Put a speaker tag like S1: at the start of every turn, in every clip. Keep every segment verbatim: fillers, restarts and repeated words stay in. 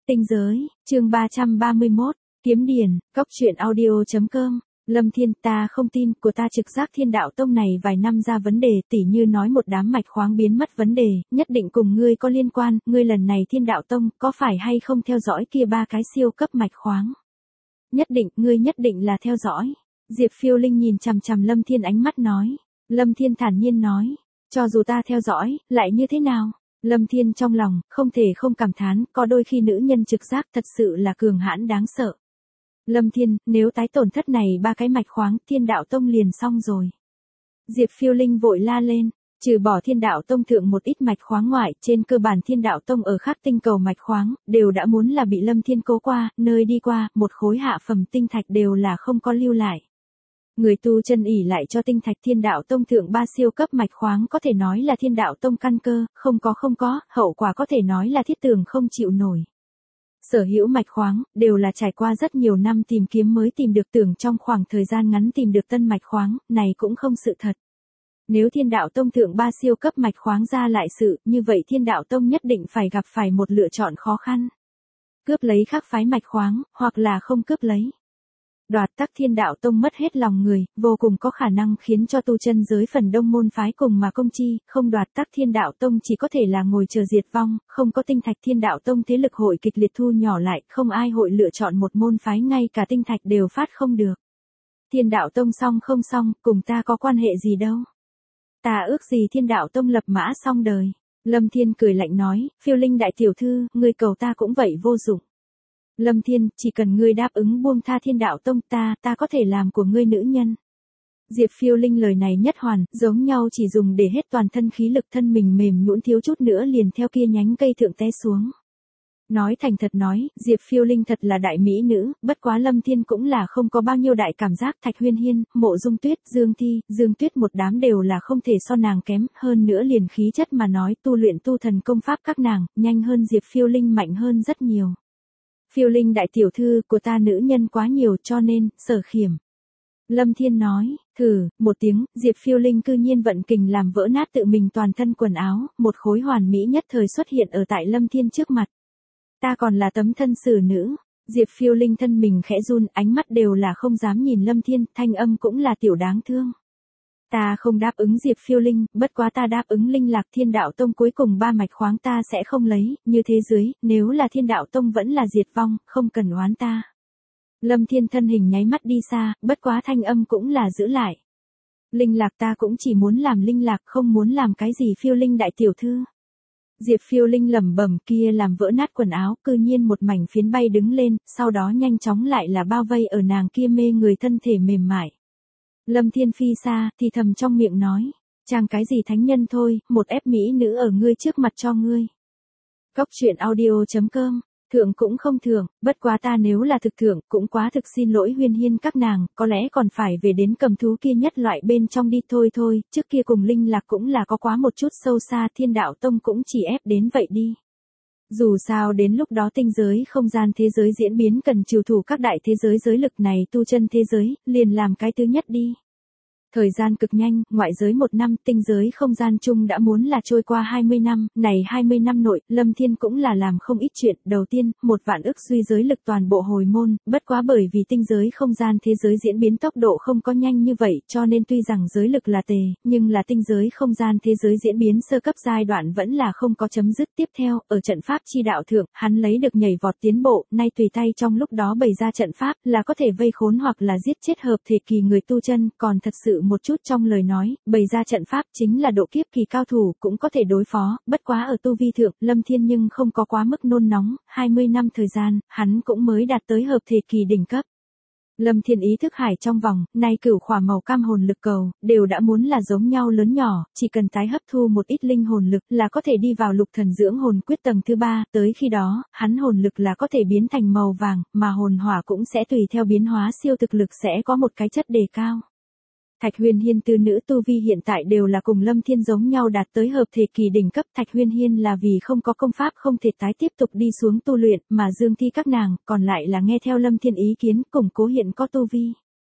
S1: Tinh giới, chương ba trăm ba mươi mốt, kiếm điển, cóc truyện audio.com. Lâm Thiên, ta không tin, của ta trực giác Thiên Đạo Tông này vài năm ra vấn đề, tỉ như nói một đám mạch khoáng biến mất vấn đề, nhất định cùng ngươi có liên quan, ngươi lần này Thiên Đạo Tông, có phải hay không theo dõi kia ba cái siêu cấp mạch khoáng? Nhất định, ngươi nhất định là theo dõi. Diệp Phiêu Linh nhìn chằm chằm Lâm Thiên ánh mắt nói. Lâm Thiên thản nhiên nói, cho dù ta theo dõi, lại như thế nào? Lâm Thiên trong lòng, không thể không cảm thán, có đôi khi nữ nhân trực giác thật sự là cường hãn đáng sợ. Lâm Thiên, nếu tái tổn thất này ba cái mạch khoáng, Thiên Đạo Tông liền xong rồi. Diệp Phiêu Linh vội la lên, trừ bỏ Thiên Đạo Tông thượng một ít mạch khoáng ngoại, trên cơ bản Thiên Đạo Tông ở khác tinh cầu mạch khoáng, đều đã muốn là bị Lâm Thiên cố qua, nơi đi qua, một khối hạ phẩm tinh thạch đều là không có lưu lại. Người tu chân ỷ lại cho tinh thạch Thiên Đạo Tông thượng ba siêu cấp mạch khoáng có thể nói là Thiên Đạo Tông căn cơ, không có không có, hậu quả có thể nói là thiết tường không chịu nổi. Sở hữu mạch khoáng, đều là trải qua rất nhiều năm tìm kiếm mới tìm được, tưởng trong khoảng thời gian ngắn tìm được tân mạch khoáng, này cũng không sự thật. Nếu Thiên Đạo Tông thượng ba siêu cấp mạch khoáng ra lại sự, như vậy Thiên Đạo Tông nhất định phải gặp phải một lựa chọn khó khăn. Cướp lấy khác phái mạch khoáng, hoặc là không cướp lấy. Đoạt tắc Thiên Đạo Tông mất hết lòng người, vô cùng có khả năng khiến cho tu chân giới phần đông môn phái cùng mà công chi, không đoạt tắc Thiên Đạo Tông chỉ có thể là ngồi chờ diệt vong, không có tinh thạch Thiên Đạo Tông thế lực hội kịch liệt thu nhỏ lại, không ai hội lựa chọn một môn phái ngay cả tinh thạch đều phát không được. Thiên Đạo Tông xong không xong, cùng ta có quan hệ gì đâu. Ta ước gì Thiên Đạo Tông lập mã xong đời. Lâm Thiên cười lạnh nói, Phiêu Linh đại tiểu thư, ngươi cầu ta cũng vậy vô dụng. Lâm Thiên, chỉ cần ngươi đáp ứng buông tha Thiên Đạo Tông ta, ta có thể làm của ngươi nữ nhân. Diệp Phiêu Linh lời này nhất hoàn, giống nhau chỉ dùng để hết toàn thân khí lực, thân mình mềm nhũn thiếu chút nữa liền theo kia nhánh cây thượng té xuống. Nói thành thật nói, Diệp Phiêu Linh thật là đại mỹ nữ, bất quá Lâm Thiên cũng là không có bao nhiêu đại cảm giác. Thạch Huyên Hiên, Mộ Dung Tuyết, Dương Thi, Dương Tuyết một đám đều là không thể so nàng kém, hơn nữa liền khí chất mà nói, tu luyện tu thần công pháp các nàng, nhanh hơn Diệp Phiêu Linh, mạnh hơn rất nhiều. Phiêu Linh đại tiểu thư, của ta nữ nhân quá nhiều cho nên, sở khiểm. Lâm Thiên nói, thử, một tiếng, Diệp Phiêu Linh cư nhiên vận kình làm vỡ nát tự mình toàn thân quần áo, một khối hoàn mỹ nhất thời xuất hiện ở tại Lâm Thiên trước mặt. Ta còn là tấm thân xử nữ. Diệp Phiêu Linh thân mình khẽ run, ánh mắt đều là không dám nhìn Lâm Thiên, thanh âm cũng là tiểu đáng thương. Ta không đáp ứng Diệp Phiêu Linh, bất quá ta đáp ứng Linh Lạc Thiên Đạo Tông cuối cùng ba mạch khoáng ta sẽ không lấy, như thế dưới, nếu là Thiên Đạo Tông vẫn là diệt vong, không cần oán ta. Lâm Thiên thân hình nháy mắt đi xa, bất quá thanh âm cũng là giữ lại. Linh Lạc ta cũng chỉ muốn làm Linh Lạc, không muốn làm cái gì Phiêu Linh đại tiểu thư. Diệp Phiêu Linh lẩm bẩm, kia làm vỡ nát quần áo, cư nhiên một mảnh phiến bay đứng lên, sau đó nhanh chóng lại là bao vây ở nàng kia mê người thân thể mềm mại. Lâm Thiên phi xa, thì thầm trong miệng nói, chàng cái gì thánh nhân thôi, một ép mỹ nữ ở ngươi trước mặt cho ngươi. Cóc truyện audio.com, thượng cũng không thượng, bất quá ta nếu là thực thượng, cũng quá thực xin lỗi Huyên Hiên các nàng, có lẽ còn phải về đến cầm thú kia nhất loại bên trong đi thôi thôi, trước kia cùng Linh Lạc cũng là có quá một chút sâu xa, Thiên Đạo Tông cũng chỉ ép đến vậy đi. Dù sao đến lúc đó tinh giới không gian thế giới diễn biến cần trừ thủ các đại thế giới giới lực này tu chân thế giới, liền làm cái thứ nhất đi. Thời gian cực nhanh, ngoại giới một năm, tinh giới không gian chung đã muốn là trôi qua hai mươi năm, này hai mươi năm nội, Lâm Thiên cũng là làm không ít chuyện. Đầu tiên, một vạn ức duy giới lực toàn bộ hồi môn, bất quá bởi vì tinh giới không gian thế giới diễn biến tốc độ không có nhanh như vậy, cho nên tuy rằng giới lực là tề, nhưng là tinh giới không gian thế giới diễn biến sơ cấp giai đoạn vẫn là không có chấm dứt. Tiếp theo, ở trận pháp chi đạo thượng, hắn lấy được nhảy vọt tiến bộ, nay tùy tay trong lúc đó bày ra trận pháp, là có thể vây khốn hoặc là giết chết hợp thể kỳ người tu chân, còn thật sự một chút trong lời nói, bày ra trận pháp chính là độ kiếp kỳ cao thủ cũng có thể đối phó, bất quá ở tu vi thượng, Lâm Thiên nhưng không có quá mức nôn nóng, hai mươi năm thời gian, hắn cũng mới đạt tới hợp thể kỳ đỉnh cấp. Lâm Thiên ý thức hải trong vòng, nay cửu khỏa màu cam hồn lực cầu, đều đã muốn là giống nhau lớn nhỏ, chỉ cần tái hấp thu một ít linh hồn lực là có thể đi vào lục thần dưỡng hồn quyết tầng thứ ba, tới khi đó, hắn hồn lực là có thể biến thành màu vàng, mà hồn hỏa cũng sẽ tùy theo biến hóa siêu thực lực sẽ có một cái chất đề cao. Thạch Huyên Hiên tư nữ tu vi hiện tại đều là cùng Lâm Thiên giống nhau đạt tới hợp thể kỳ đỉnh cấp. Thạch Huyên Hiên là vì không có công pháp không thể tái tiếp tục đi xuống tu luyện, mà Dương Thi các nàng còn lại là nghe theo Lâm Thiên ý kiến, củng cố hiện có tu vi.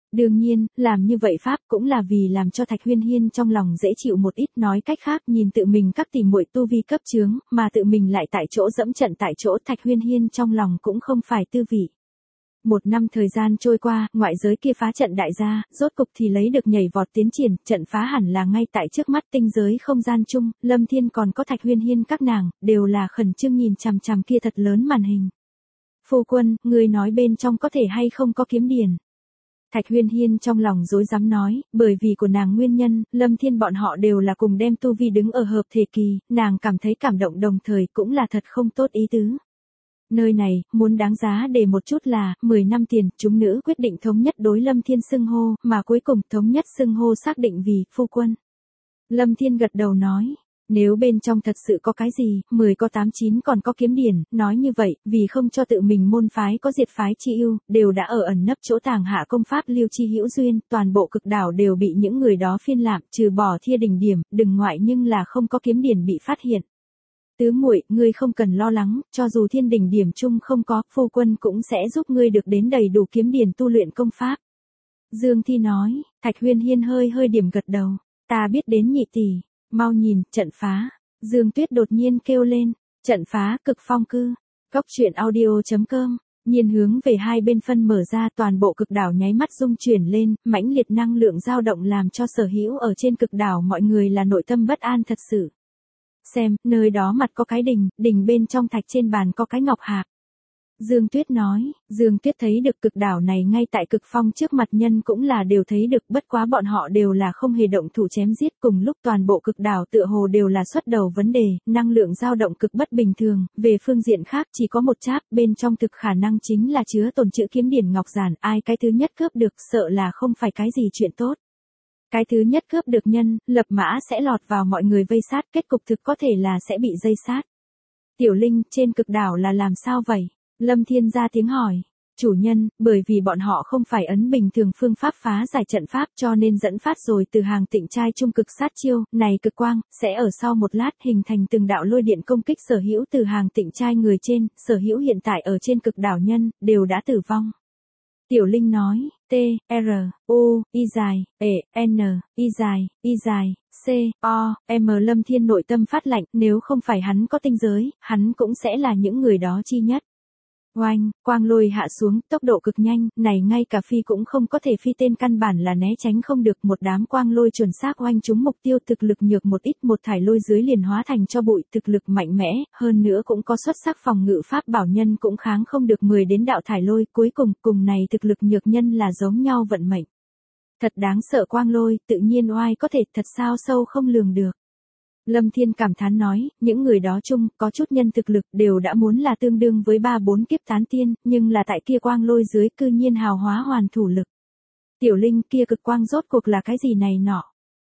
S1: Đương nhiên, làm như vậy pháp cũng là vì làm cho Thạch Huyên Hiên trong lòng dễ chịu một ít, nói cách khác nhìn tự mình các tỷ muội tu vi cấp chướng, mà tự mình lại tại chỗ dẫm trận tại chỗ, Thạch Huyên Hiên trong lòng cũng không phải tư vị. Một năm thời gian trôi qua, ngoại giới kia phá trận đại gia, rốt cục thì lấy được nhảy vọt tiến triển, trận phá hẳn là ngay tại trước mắt tinh giới không gian chung, Lâm Thiên còn có Thạch Huyên Hiên các nàng, đều là khẩn trương nhìn chằm chằm kia thật lớn màn hình. Phu quân, người nói bên trong có thể hay không có kiếm điển. Thạch Huyên Hiên trong lòng rối rắm nói, bởi vì của nàng nguyên nhân, Lâm Thiên bọn họ đều là cùng đem tu vi đứng ở hợp thể kỳ, nàng cảm thấy cảm động đồng thời cũng là thật không tốt ý tứ. Nơi này, muốn đáng giá để một chút là, mười năm tiền, chúng nữ quyết định thống nhất đối Lâm Thiên xưng hô, mà cuối cùng thống nhất xưng hô xác định vì, phu quân. Lâm Thiên gật đầu nói, nếu bên trong thật sự có cái gì, mười có tám chín còn có kiếm điển, nói như vậy, vì không cho tự mình môn phái có diệt phái chi ưu, đều đã ở ẩn nấp chỗ tàng hạ công pháp Liêu Chi Hữu Duyên, toàn bộ cực đảo đều bị những người đó phiên lạm, trừ bỏ Thia đỉnh điểm, đừng ngoại nhưng là không có kiếm điển bị phát hiện. Tứ muội, ngươi không cần lo lắng, cho dù thiên đỉnh điểm chung không có, phu quân cũng sẽ giúp ngươi được đến đầy đủ kiếm điển tu luyện công pháp. Dương Thi nói, Thạch Huyên Hiên hơi hơi điểm gật đầu, ta biết đến nhị tỷ, mau nhìn, trận phá. Dương Tuyết đột nhiên kêu lên, trận phá, cực phong cư. Cốc truyện audio chấm com, nhiên hướng về hai bên phân mở ra, toàn bộ cực đảo nháy mắt rung chuyển lên, mãnh liệt năng lượng dao động làm cho sở hữu ở trên cực đảo mọi người là nội tâm bất an thật sự. Xem, nơi đó mặt có cái đình, đình bên trong thạch trên bàn có cái ngọc hạc. Dương Tuyết nói, Dương Tuyết thấy được cực đảo này ngay tại cực phong trước mặt nhân cũng là đều thấy được, bất quá bọn họ đều là không hề động thủ chém giết, cùng lúc toàn bộ cực đảo tựa hồ đều là xuất đầu vấn đề, năng lượng dao động cực bất bình thường, về phương diện khác chỉ có một cháp, bên trong thực khả năng chính là chứa tồn trữ kiếm điển ngọc giản, ai cái thứ nhất cướp được sợ là không phải cái gì chuyện tốt. Cái thứ nhất cướp được nhân, lập mã sẽ lọt vào mọi người vây sát, kết cục thực có thể là sẽ bị dây sát. Tiểu Linh, trên cực đảo là làm sao vậy? Lâm Thiên ra tiếng hỏi. Chủ nhân, bởi vì bọn họ không phải ấn bình thường phương pháp phá giải trận pháp cho nên dẫn phát rồi từ hàng tịnh trai trung cực sát chiêu, này cực quang, sẽ ở sau một lát hình thành từng đạo lôi điện công kích sở hữu từ hàng tịnh trai người trên, sở hữu hiện tại ở trên cực đảo nhân, đều đã tử vong. Tiểu Linh nói, T, R, U, Y dài, E, N, Y dài, Y dài, C, O, M. Lâm Thiên nội tâm phát lạnh, nếu không phải hắn có tinh giới, hắn cũng sẽ là những người đó chi nhất. Oanh, quang lôi hạ xuống, tốc độ cực nhanh, này ngay cả phi cũng không có thể phi, tên căn bản là né tránh không được, một đám quang lôi chuẩn xác oanh trúng mục tiêu, thực lực nhược một ít, một thải lôi dưới liền hóa thành cho bụi, thực lực mạnh mẽ, hơn nữa cũng có xuất sắc phòng ngự pháp bảo nhân cũng kháng không được mười đến đạo thải lôi, cuối cùng, cùng này thực lực nhược nhân là giống nhau vận mệnh. Thật đáng sợ quang lôi, tự nhiên oai có thể thật sao sâu không lường được. Lâm Thiên cảm thán nói, những người đó chung, có chút nhân thực lực đều đã muốn là tương đương với ba bốn kiếp tán tiên, nhưng là tại kia quang lôi dưới cư nhiên hào hóa hoàn thủ lực. Tiểu Linh, kia cực quang rốt cuộc là cái gì này nọ?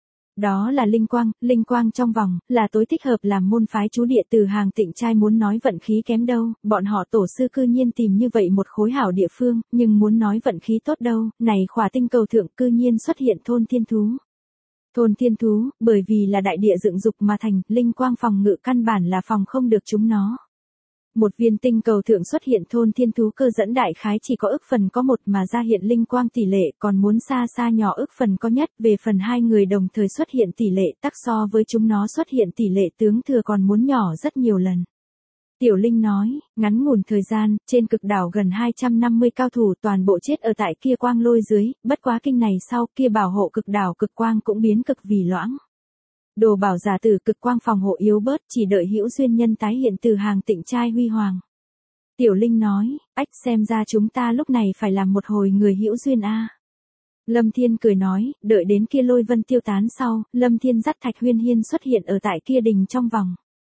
S1: Đó là linh quang, linh quang trong vòng, là tối thích hợp làm môn phái chú địa, từ hàng tịnh trai muốn nói vận khí kém đâu, bọn họ tổ sư cư nhiên tìm như vậy một khối hảo địa phương, nhưng muốn nói vận khí tốt đâu, này khỏa tinh cầu thượng cư nhiên xuất hiện thôn thiên thú. Thôn thiên thú, bởi vì là đại địa dựng dục mà thành, linh quang phòng ngự căn bản là phòng không được chúng nó. Một viên tinh cầu thượng xuất hiện thôn thiên thú cơ dẫn đại khái chỉ có ức phần có một mà ra hiện linh quang tỷ lệ còn muốn xa xa nhỏ ức phần có nhất, về phần hai người đồng thời xuất hiện tỷ lệ tắc so với chúng nó xuất hiện tỷ lệ tướng thừa còn muốn nhỏ rất nhiều lần. Tiểu Linh nói, ngắn ngủn thời gian, trên cực đảo gần hai trăm năm mươi cao thủ toàn bộ chết ở tại kia quang lôi dưới, bất quá kinh này sau kia bảo hộ cực đảo cực quang cũng biến cực vì loãng. Đồ bảo giả tử cực quang phòng hộ yếu bớt, chỉ đợi hữu duyên nhân tái hiện từ hàng tịnh trai huy hoàng. Tiểu Linh nói, ách xem ra chúng ta lúc này phải làm một hồi người hữu duyên a. Lâm Thiên cười nói, đợi đến kia lôi vân tiêu tán sau, Lâm Thiên dắt Thạch Huyên Hiên xuất hiện ở tại kia đình trong vòng.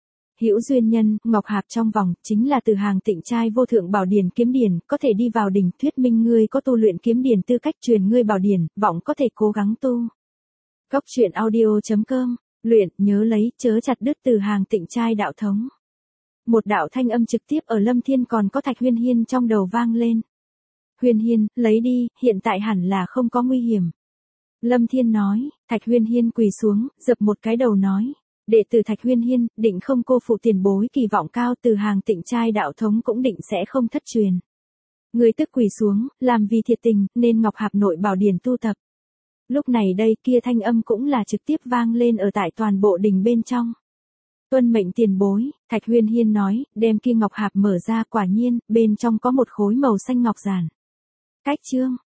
S1: Hữu duyên nhân, ngọc hạp trong vòng, chính là từ hàng tịnh trai vô thượng bảo điển kiếm điển, có thể đi vào đỉnh, thuyết minh ngươi có tu luyện kiếm điển tư cách, truyền ngươi bảo điển, vọng có thể cố gắng tu. Cốc truyện audio chấm com, luyện, nhớ lấy, chớ chặt đứt từ hàng tịnh trai đạo thống. Một đạo thanh âm trực tiếp ở Lâm Thiên còn có Thạch Huyên Hiên trong đầu vang lên. Huyên Hiên, lấy đi, hiện tại hẳn là không có nguy hiểm. Lâm Thiên nói, Thạch Huyên Hiên quỳ xuống, dập một cái đầu nói. Đệ tử Thạch Huyên Hiên, định không cô phụ tiền bối kỳ vọng cao, từ hàng tịnh trai đạo thống cũng định sẽ không thất truyền. Người tức quỳ xuống, làm vì thiệt tình, nên Ngọc Hạp nội bảo điển tu tập. Lúc này đây kia thanh âm cũng là trực tiếp vang lên ở tại toàn bộ đình bên trong. Tuân mệnh tiền bối, Thạch Huyên Hiên nói, đem kia Ngọc Hạp mở ra, quả nhiên, bên trong có một khối màu xanh ngọc giản. Cách chương.